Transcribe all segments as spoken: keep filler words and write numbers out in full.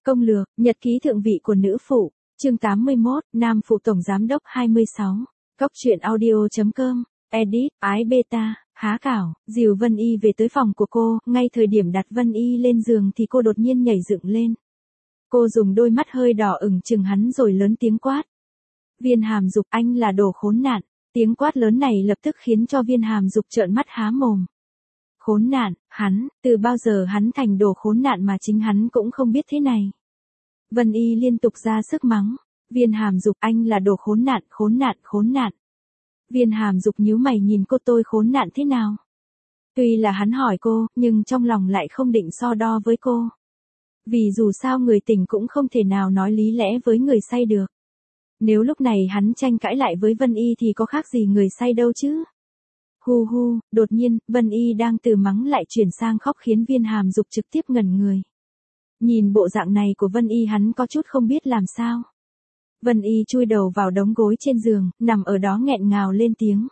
Công lược, nhật ký thượng vị của nữ phụ, chương tám mươi mốt, nam phụ tổng giám đốc hai mươi sáu. Cốc truyện audio.com, edit, ái beta, há cảo, dìu Vân Y về tới phòng của cô, ngay thời điểm đặt Vân Y lên giường thì cô đột nhiên nhảy dựng lên. Cô dùng đôi mắt hơi đỏ ửng chừng hắn rồi lớn tiếng quát. Viên Hàm Dục, anh là đồ khốn nạn. Tiếng quát lớn này lập tức khiến cho Viên Hàm Dục trợn mắt há mồm. Khốn nạn, hắn, từ bao giờ hắn thành đồ khốn nạn mà chính hắn cũng không biết thế này. Vân Y liên tục ra sức mắng. Viên Hàm Dục, anh là đồ khốn nạn, khốn nạn, khốn nạn. Viên Hàm Dục nhíu mày nhìn cô, tôi khốn nạn thế nào? Tuy là hắn hỏi cô, nhưng trong lòng lại không định so đo với cô. Vì dù sao người tỉnh cũng không thể nào nói lý lẽ với người say được. Nếu lúc này hắn tranh cãi lại với Vân Y thì có khác gì người say đâu chứ? Hu hu, đột nhiên, Vân Y đang từ mắng lại chuyển sang khóc khiến Viên Hàm Dục trực tiếp ngẩn người. Nhìn bộ dạng này của Vân Y hắn có chút không biết làm sao. Vân Y chui đầu vào đống gối trên giường, nằm ở đó nghẹn ngào lên tiếng.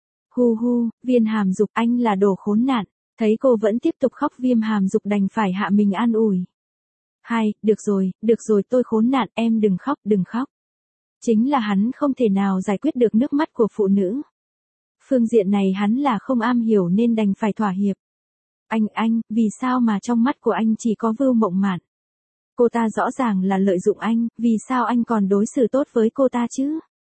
Hu hu, Viên Hàm Dục, anh là đồ khốn nạn. Thấy cô vẫn tiếp tục khóc, Viên Hàm Dục đành phải hạ mình an ủi. Hai, được rồi, được rồi, tôi khốn nạn, em đừng khóc, đừng khóc. Chính là hắn không thể nào giải quyết được nước mắt của phụ nữ. Phương diện này hắn là không am hiểu nên đành phải thỏa hiệp. Anh, anh, vì sao mà trong mắt của anh chỉ có Vưu Mộng Mạn? Cô ta rõ ràng là lợi dụng anh, vì sao anh còn đối xử tốt với cô ta chứ?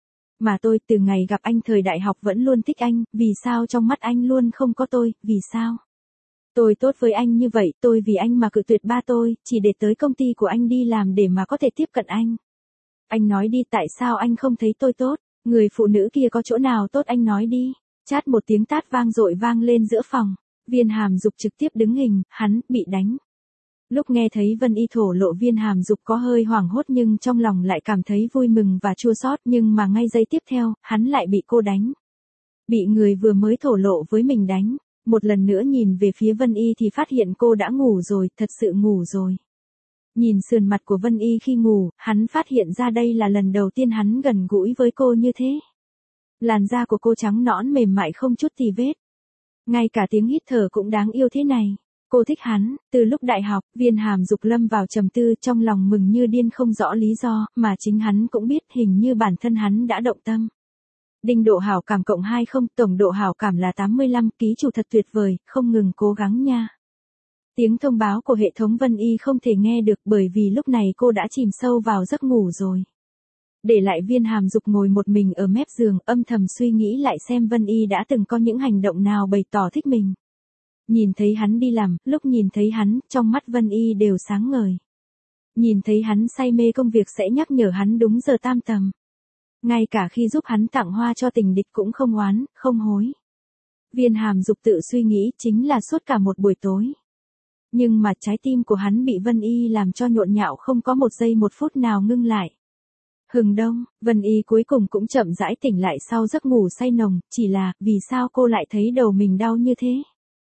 Mà tôi từ ngày gặp anh thời đại học vẫn luôn thích anh, vì sao trong mắt anh luôn không có tôi, vì sao? Tôi tốt với anh như vậy, tôi vì anh mà cự tuyệt ba tôi, chỉ để tới công ty của anh đi làm để mà có thể tiếp cận anh. Anh nói đi, tại sao anh không thấy tôi tốt? Người phụ nữ kia có chỗ nào tốt, anh nói đi. Chát một tiếng tát vang dội vang lên giữa phòng. Viên Hàm Dục trực tiếp đứng hình, hắn bị đánh. Lúc nghe thấy Vân Y thổ lộ, Viên Hàm Dục có hơi hoảng hốt nhưng trong lòng lại cảm thấy vui mừng và chua xót, nhưng mà ngay giây tiếp theo, hắn lại bị cô đánh. Bị người vừa mới thổ lộ với mình đánh. Một lần nữa nhìn về phía Vân Y thì phát hiện cô đã ngủ rồi, thật sự ngủ rồi. Nhìn sườn mặt của Vân Y khi ngủ, hắn phát hiện ra đây là lần đầu tiên hắn gần gũi với cô như thế. Làn da của cô trắng nõn mềm mại không chút tì vết. Ngay cả tiếng hít thở cũng đáng yêu thế này. Cô thích hắn, từ lúc đại học, Viên Hàm Dục lâm vào trầm tư, trong lòng mừng như điên không rõ lý do, mà chính hắn cũng biết hình như bản thân hắn đã động tâm. Đinh độ hảo cảm cộng hai mươi, tổng độ hảo cảm là tám mươi lăm, ký chủ thật tuyệt vời, không ngừng cố gắng nha. Tiếng thông báo của hệ thống Vân Y không thể nghe được bởi vì lúc này cô đã chìm sâu vào giấc ngủ rồi. Để lại Viên Hàm Dục ngồi một mình ở mép giường, âm thầm suy nghĩ lại xem Vân Y đã từng có những hành động nào bày tỏ thích mình. Nhìn thấy hắn đi làm, lúc nhìn thấy hắn, trong mắt Vân Y đều sáng ngời. Nhìn thấy hắn say mê công việc sẽ nhắc nhở hắn đúng giờ tam tầm. Ngay cả khi giúp hắn tặng hoa cho tình địch cũng không oán, không hối. Viên Hàm Dục tự suy nghĩ chính là suốt cả một buổi tối. Nhưng mà trái tim của hắn bị Vân Y làm cho nhộn nhạo không có một giây một phút nào ngưng lại. Hừng đông, Vân Y cuối cùng cũng chậm rãi tỉnh lại sau giấc ngủ say nồng, chỉ là, vì sao cô lại thấy đầu mình đau như thế?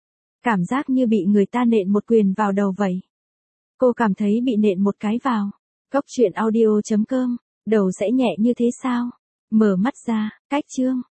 Cảm giác như bị người ta nện một quyền vào đầu vậy. Cô cảm thấy bị nện một cái vào. Cốc truyện audio.com, đầu sẽ nhẹ như thế sao? Mở mắt ra, cách chương.